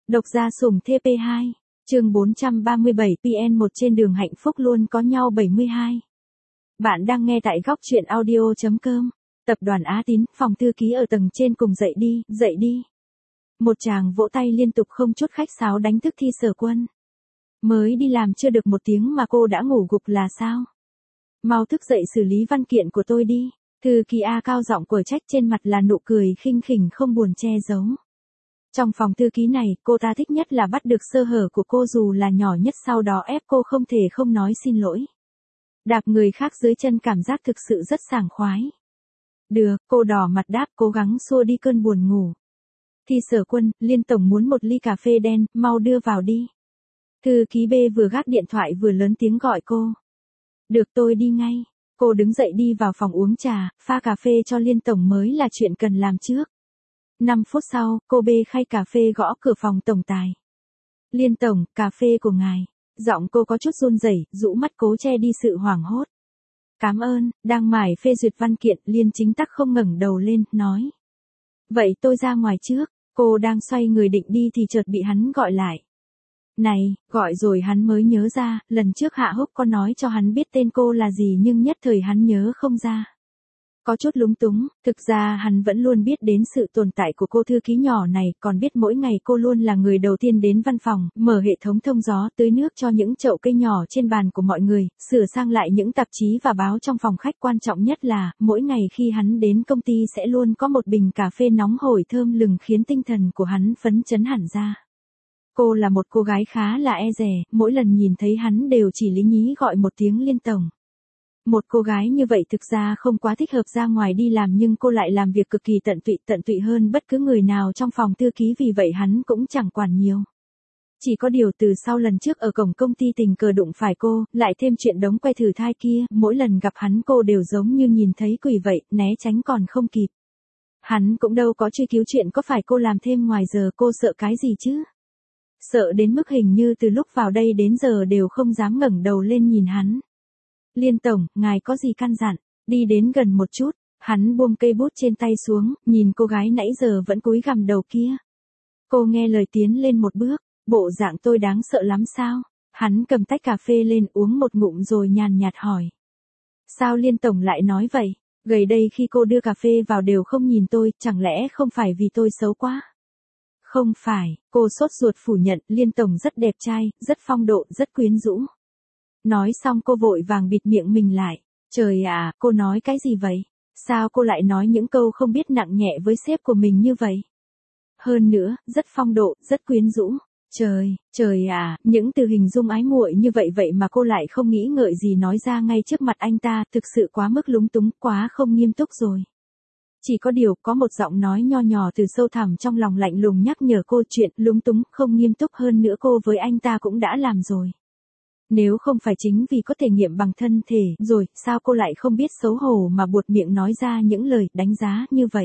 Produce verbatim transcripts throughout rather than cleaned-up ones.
Độc gia sủng T P hai, chương bốn trăm ba mươi bảy P N một trên đường hạnh phúc luôn có nhau bảy mươi hai. Bạn đang nghe tại góc truyện audio.com. Tập đoàn Á Tín, phòng thư ký ở tầng trên cùng dậy đi, dậy đi. Một chàng vỗ tay liên tục không chút khách sáo đánh thức Thi Sở Quân. Mới đi làm chưa được một tiếng mà cô đã ngủ gục là sao? Mau thức dậy xử lý văn kiện của tôi đi. Thư ký A cao giọng của trách, trên mặt là nụ cười khinh khỉnh không buồn che giấu. Trong phòng thư ký này, cô ta thích nhất là bắt được sơ hở của cô dù là nhỏ nhất, sau đó ép cô không thể không nói xin lỗi. Đạp người khác dưới chân cảm giác thực sự rất sảng khoái. Được, cô đỏ mặt đáp, cố gắng xua đi cơn buồn ngủ. Thi Sở Quân, Liên tổng muốn một ly cà phê đen, mau đưa vào đi. Thư ký B vừa gác điện thoại vừa lớn tiếng gọi cô. Được, tôi đi ngay. Cô đứng dậy đi vào phòng uống trà, pha cà phê cho Liên tổng mới là chuyện cần làm trước. năm phút sau, cô bê khay cà phê gõ cửa phòng tổng tài. Liên tổng, cà phê của ngài. Giọng cô có chút run rẩy, rũ mắt cố che đi sự hoảng hốt. Cảm ơn, đang mải phê duyệt văn kiện, Liên Chính Tắc không ngẩng đầu lên, nói. Vậy tôi ra ngoài trước, cô đang xoay người định đi thì chợt bị hắn gọi lại. Này, gọi rồi hắn mới nhớ ra, lần trước Hạ Húc có nói cho hắn biết tên cô là gì nhưng nhất thời hắn nhớ không ra. Có chút lúng túng, thực ra hắn vẫn luôn biết đến sự tồn tại của cô thư ký nhỏ này, còn biết mỗi ngày cô luôn là người đầu tiên đến văn phòng, mở hệ thống thông gió, tưới nước cho những chậu cây nhỏ trên bàn của mọi người, sửa sang lại những tạp chí và báo trong phòng khách, quan trọng nhất là, mỗi ngày khi hắn đến công ty sẽ luôn có một bình cà phê nóng hổi thơm lừng khiến tinh thần của hắn phấn chấn hẳn ra. Cô là một cô gái khá là e dè, mỗi lần nhìn thấy hắn đều chỉ lý nhí gọi một tiếng Liên tổng. Một cô gái như vậy thực ra không quá thích hợp ra ngoài đi làm, nhưng cô lại làm việc cực kỳ tận tụy, tận tụy hơn bất cứ người nào trong phòng thư ký, vì vậy hắn cũng chẳng quản nhiều. Chỉ có điều từ sau lần trước ở cổng công ty tình cờ đụng phải cô, lại thêm chuyện đống que thử thai kia, mỗi lần gặp hắn cô đều giống như nhìn thấy quỷ vậy, né tránh còn không kịp. Hắn cũng đâu có truy cứu chuyện có phải cô làm thêm ngoài giờ, cô sợ cái gì chứ? Sợ đến mức hình như từ lúc vào đây đến giờ đều không dám ngẩng đầu lên nhìn hắn. Liên tổng, ngài có gì căn dặn? Đi đến gần một chút, hắn buông cây bút trên tay xuống, nhìn cô gái nãy giờ vẫn cúi gằm đầu kia. Cô nghe lời tiến lên một bước, bộ dạng tôi đáng sợ lắm sao? Hắn cầm tách cà phê lên uống một ngụm rồi nhàn nhạt hỏi. Sao Liên tổng lại nói vậy? Gần đây khi cô đưa cà phê vào đều không nhìn tôi, chẳng lẽ không phải vì tôi xấu quá? Không phải, cô sốt ruột phủ nhận, Liên tổng rất đẹp trai, rất phong độ, rất quyến rũ. Nói xong cô vội vàng bịt miệng mình lại. Trời ạ, cô nói cái gì vậy? Sao cô lại nói những câu không biết nặng nhẹ với sếp của mình như vậy? Hơn nữa, rất phong độ, rất quyến rũ. Trời, trời ạ, những từ hình dung ái muội như vậy vậy mà cô lại không nghĩ ngợi gì nói ra ngay trước mặt anh ta, thực sự quá mức lúng túng, quá không nghiêm túc rồi. Chỉ có điều, có một giọng nói nho nhỏ từ sâu thẳm trong lòng lạnh lùng nhắc nhở cô chuyện lúng túng, không nghiêm túc hơn nữa cô với anh ta cũng đã làm rồi. Nếu không phải chính vì có thể nghiệm bằng thân thể rồi, sao cô lại không biết xấu hổ mà buột miệng nói ra những lời đánh giá như vậy?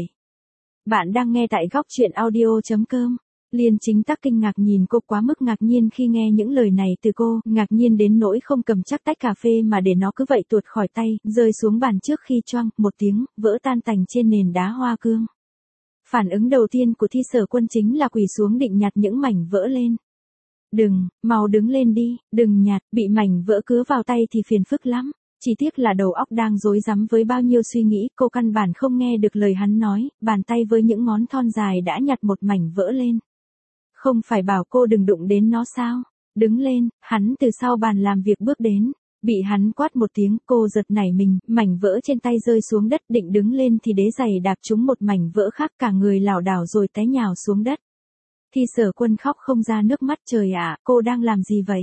Bạn đang nghe tại góc truyện audio.com. Liên Chính Tắc kinh ngạc nhìn cô, quá mức ngạc nhiên khi nghe những lời này từ cô, ngạc nhiên đến nỗi không cầm chắc tách cà phê mà để nó cứ vậy tuột khỏi tay, rơi xuống bàn trước khi choang một tiếng, vỡ tan tành trên nền đá hoa cương. Phản ứng đầu tiên của Thi Sở Quân chính là quỳ xuống định nhặt những mảnh vỡ lên. Đừng, mau đứng lên đi, đừng nhặt, bị mảnh vỡ cứa vào tay thì phiền phức lắm. Chỉ tiếc là đầu óc đang rối rắm với bao nhiêu suy nghĩ, cô căn bản không nghe được lời hắn nói, bàn tay với những ngón thon dài đã nhặt một mảnh vỡ lên. Không phải bảo cô đừng đụng đến nó sao? Đứng lên, hắn từ sau bàn làm việc bước đến. Bị hắn quát một tiếng, cô giật nảy mình, mảnh vỡ trên tay rơi xuống đất, định đứng lên thì đế giày đạp trúng một mảnh vỡ khác, cả người lảo đảo rồi té nhào xuống đất. Thi Sở Quân khóc không ra nước mắt. Trời ạ, cô đang làm gì vậy?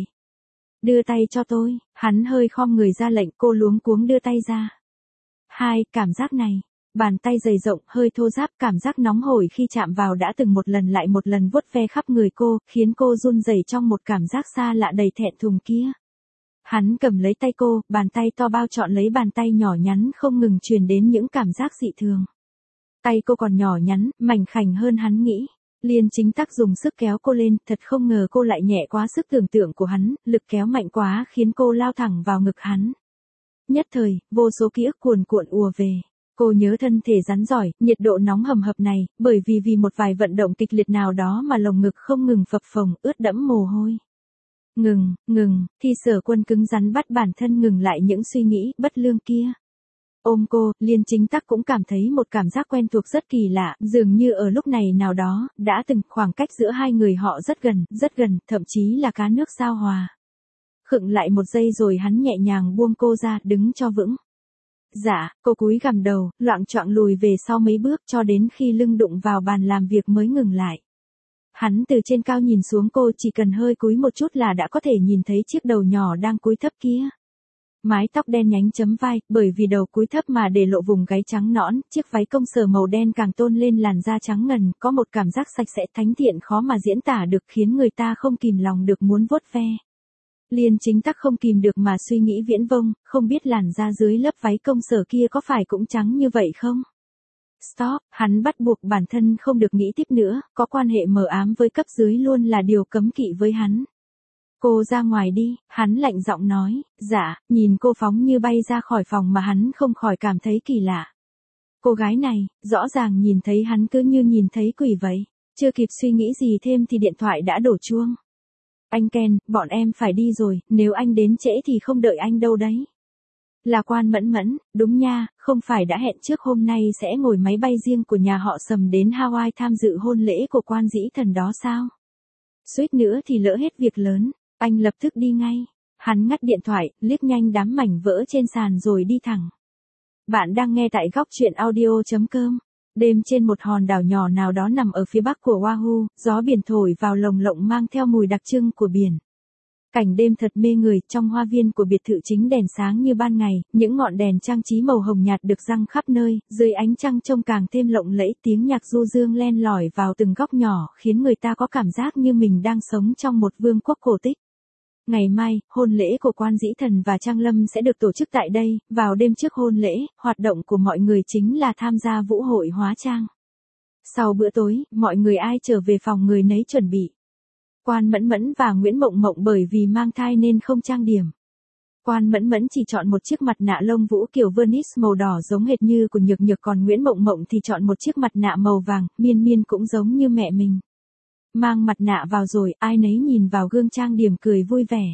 Đưa tay cho tôi, hắn hơi khom người ra lệnh, cô luống cuống đưa tay ra. Hai, cảm giác này. Bàn tay dày rộng, hơi thô ráp, cảm giác nóng hổi khi chạm vào đã từng một lần lại một lần vuốt ve khắp người cô, khiến cô run rẩy trong một cảm giác xa lạ đầy thẹn thùng kia. Hắn cầm lấy tay cô, bàn tay to bao trọn lấy bàn tay nhỏ nhắn, không ngừng truyền đến những cảm giác dị thường. Tay cô còn nhỏ nhắn, mảnh khảnh hơn hắn nghĩ. Liên Chính Tắc dùng sức kéo cô lên, thật không ngờ cô lại nhẹ quá sức tưởng tượng của hắn, lực kéo mạnh quá khiến cô lao thẳng vào ngực hắn. Nhất thời, vô số ký ức cuồn cuộn ùa về. Cô nhớ thân thể rắn giỏi, nhiệt độ nóng hầm hập này, bởi vì vì một vài vận động kịch liệt nào đó mà lồng ngực không ngừng phập phồng, ướt đẫm mồ hôi. Ngừng, ngừng, thì Sở Quân cứng rắn bắt bản thân ngừng lại những suy nghĩ bất lương kia. Ôm cô, Liên Chính Tắc cũng cảm thấy một cảm giác quen thuộc rất kỳ lạ, dường như ở lúc này nào đó, đã từng khoảng cách giữa hai người họ rất gần, rất gần, thậm chí là cá nước giao hòa. Khựng lại một giây rồi hắn nhẹ nhàng buông cô ra, đứng cho vững. Dạ, cô cúi gằm đầu, loạng choạng lùi về sau mấy bước cho đến khi lưng đụng vào bàn làm việc mới ngừng lại. Hắn từ trên cao nhìn xuống cô, chỉ cần hơi cúi một chút là đã có thể nhìn thấy chiếc đầu nhỏ đang cúi thấp kia. Mái tóc đen nhánh chấm vai, bởi vì đầu cúi thấp mà để lộ vùng gáy trắng nõn, chiếc váy công sở màu đen càng tôn lên làn da trắng ngần, có một cảm giác sạch sẽ thánh thiện khó mà diễn tả được, khiến người ta không kìm lòng được muốn vuốt ve. Liên Chính Tắc không kìm được mà suy nghĩ viễn vông, không biết làn da dưới lớp váy công sở kia có phải cũng trắng như vậy không? Stop, hắn bắt buộc bản thân không được nghĩ tiếp nữa, có quan hệ mờ ám với cấp dưới luôn là điều cấm kỵ với hắn. Cô ra ngoài đi, hắn lạnh giọng nói, dạ, nhìn cô phóng như bay ra khỏi phòng mà hắn không khỏi cảm thấy kỳ lạ. Cô gái này, rõ ràng nhìn thấy hắn cứ như nhìn thấy quỷ vậy, chưa kịp suy nghĩ gì thêm thì điện thoại đã đổ chuông. Anh Ken, bọn em phải đi rồi, nếu anh đến trễ thì không đợi anh đâu đấy. Là Quan Mẫn Mẫn, đúng nha, không phải đã hẹn trước hôm nay sẽ ngồi máy bay riêng của nhà họ Sầm đến Hawaii tham dự hôn lễ của Quan Dĩ Thần đó sao? Suýt nữa thì lỡ hết việc lớn, anh lập tức đi ngay. Hắn ngắt điện thoại, liếc nhanh đám mảnh vỡ trên sàn rồi đi thẳng. Bạn đang nghe tại góc truyện audio chấm com. Đêm trên một hòn đảo nhỏ nào đó nằm ở phía bắc của Oahu, gió biển thổi vào lồng lộng mang theo mùi đặc trưng của biển. Cảnh đêm thật mê người, trong hoa viên của biệt thự chính đèn sáng như ban ngày, những ngọn đèn trang trí màu hồng nhạt được răng khắp nơi, dưới ánh trăng trông càng thêm lộng lẫy, tiếng nhạc du dương len lỏi vào từng góc nhỏ, khiến người ta có cảm giác như mình đang sống trong một vương quốc cổ tích. Ngày mai, hôn lễ của Quan Dĩ Thần và Trang Lâm sẽ được tổ chức tại đây, vào đêm trước hôn lễ, hoạt động của mọi người chính là tham gia vũ hội hóa trang. Sau bữa tối, mọi người ai trở về phòng người nấy chuẩn bị. Quan Mẫn Mẫn và Nguyễn Mộng Mộng bởi vì mang thai nên không trang điểm. Quan Mẫn Mẫn chỉ chọn một chiếc mặt nạ lông vũ kiểu vernis màu đỏ giống hệt như của Nhược Nhược, còn Nguyễn Mộng Mộng thì chọn một chiếc mặt nạ màu vàng, miên miên cũng giống như mẹ mình. Mang mặt nạ vào rồi, ai nấy nhìn vào gương trang điểm cười vui vẻ.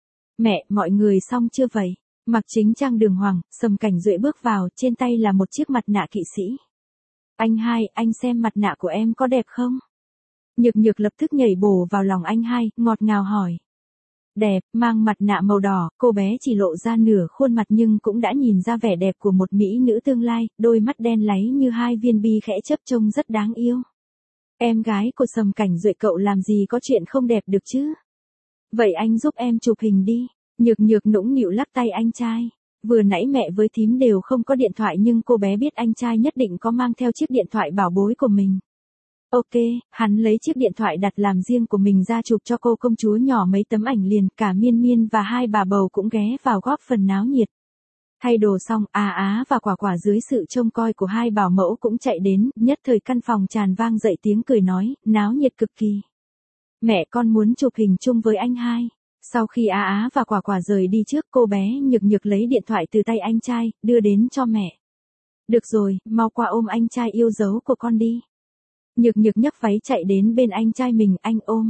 Mẹ, mọi người xong chưa vậy? Mặc chính trang đường hoàng, Sầm Cảnh Duệ bước vào, trên tay là một chiếc mặt nạ kỵ sĩ. Anh hai, anh xem mặt nạ của em có đẹp không? Nhược Nhược lập tức nhảy bổ vào lòng anh hai, ngọt ngào hỏi. Đẹp, mang mặt nạ màu đỏ, cô bé chỉ lộ ra nửa khuôn mặt nhưng cũng đã nhìn ra vẻ đẹp của một mỹ nữ tương lai, đôi mắt đen láy như hai viên bi khẽ chớp trông rất đáng yêu. Em gái của Sầm Cảnh Duệ, cậu làm gì có chuyện không đẹp được chứ? Vậy anh giúp em chụp hình đi. Nhược Nhược nũng nịu lắc tay anh trai. Vừa nãy mẹ với thím đều không có điện thoại nhưng cô bé biết anh trai nhất định có mang theo chiếc điện thoại bảo bối của mình. Ok, hắn lấy chiếc điện thoại đặt làm riêng của mình ra chụp cho cô công chúa nhỏ mấy tấm ảnh liền, cả Miên Miên và hai bà bầu cũng ghé vào góp phần náo nhiệt. Thay đồ xong, Á Á và Quả Quả dưới sự trông coi của hai bảo mẫu cũng chạy đến, nhất thời căn phòng tràn vang dậy tiếng cười nói, náo nhiệt cực kỳ. Mẹ con muốn chụp hình chung với anh hai. Sau khi Á Á và Quả Quả rời đi trước, cô bé Nhược Nhược lấy điện thoại từ tay anh trai, đưa đến cho mẹ. Được rồi, mau qua ôm anh trai yêu dấu của con đi. Nhược Nhược nhấc váy chạy đến bên anh trai mình, anh ôm.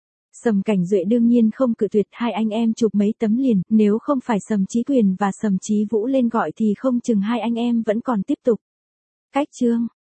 Sầm Cảnh Duệ đương nhiên không cự tuyệt, hai anh em chụp mấy tấm liền, nếu không phải Sầm Chí Quyền và Sầm Chí Vũ lên gọi thì không chừng hai anh em vẫn còn tiếp tục. Cách chương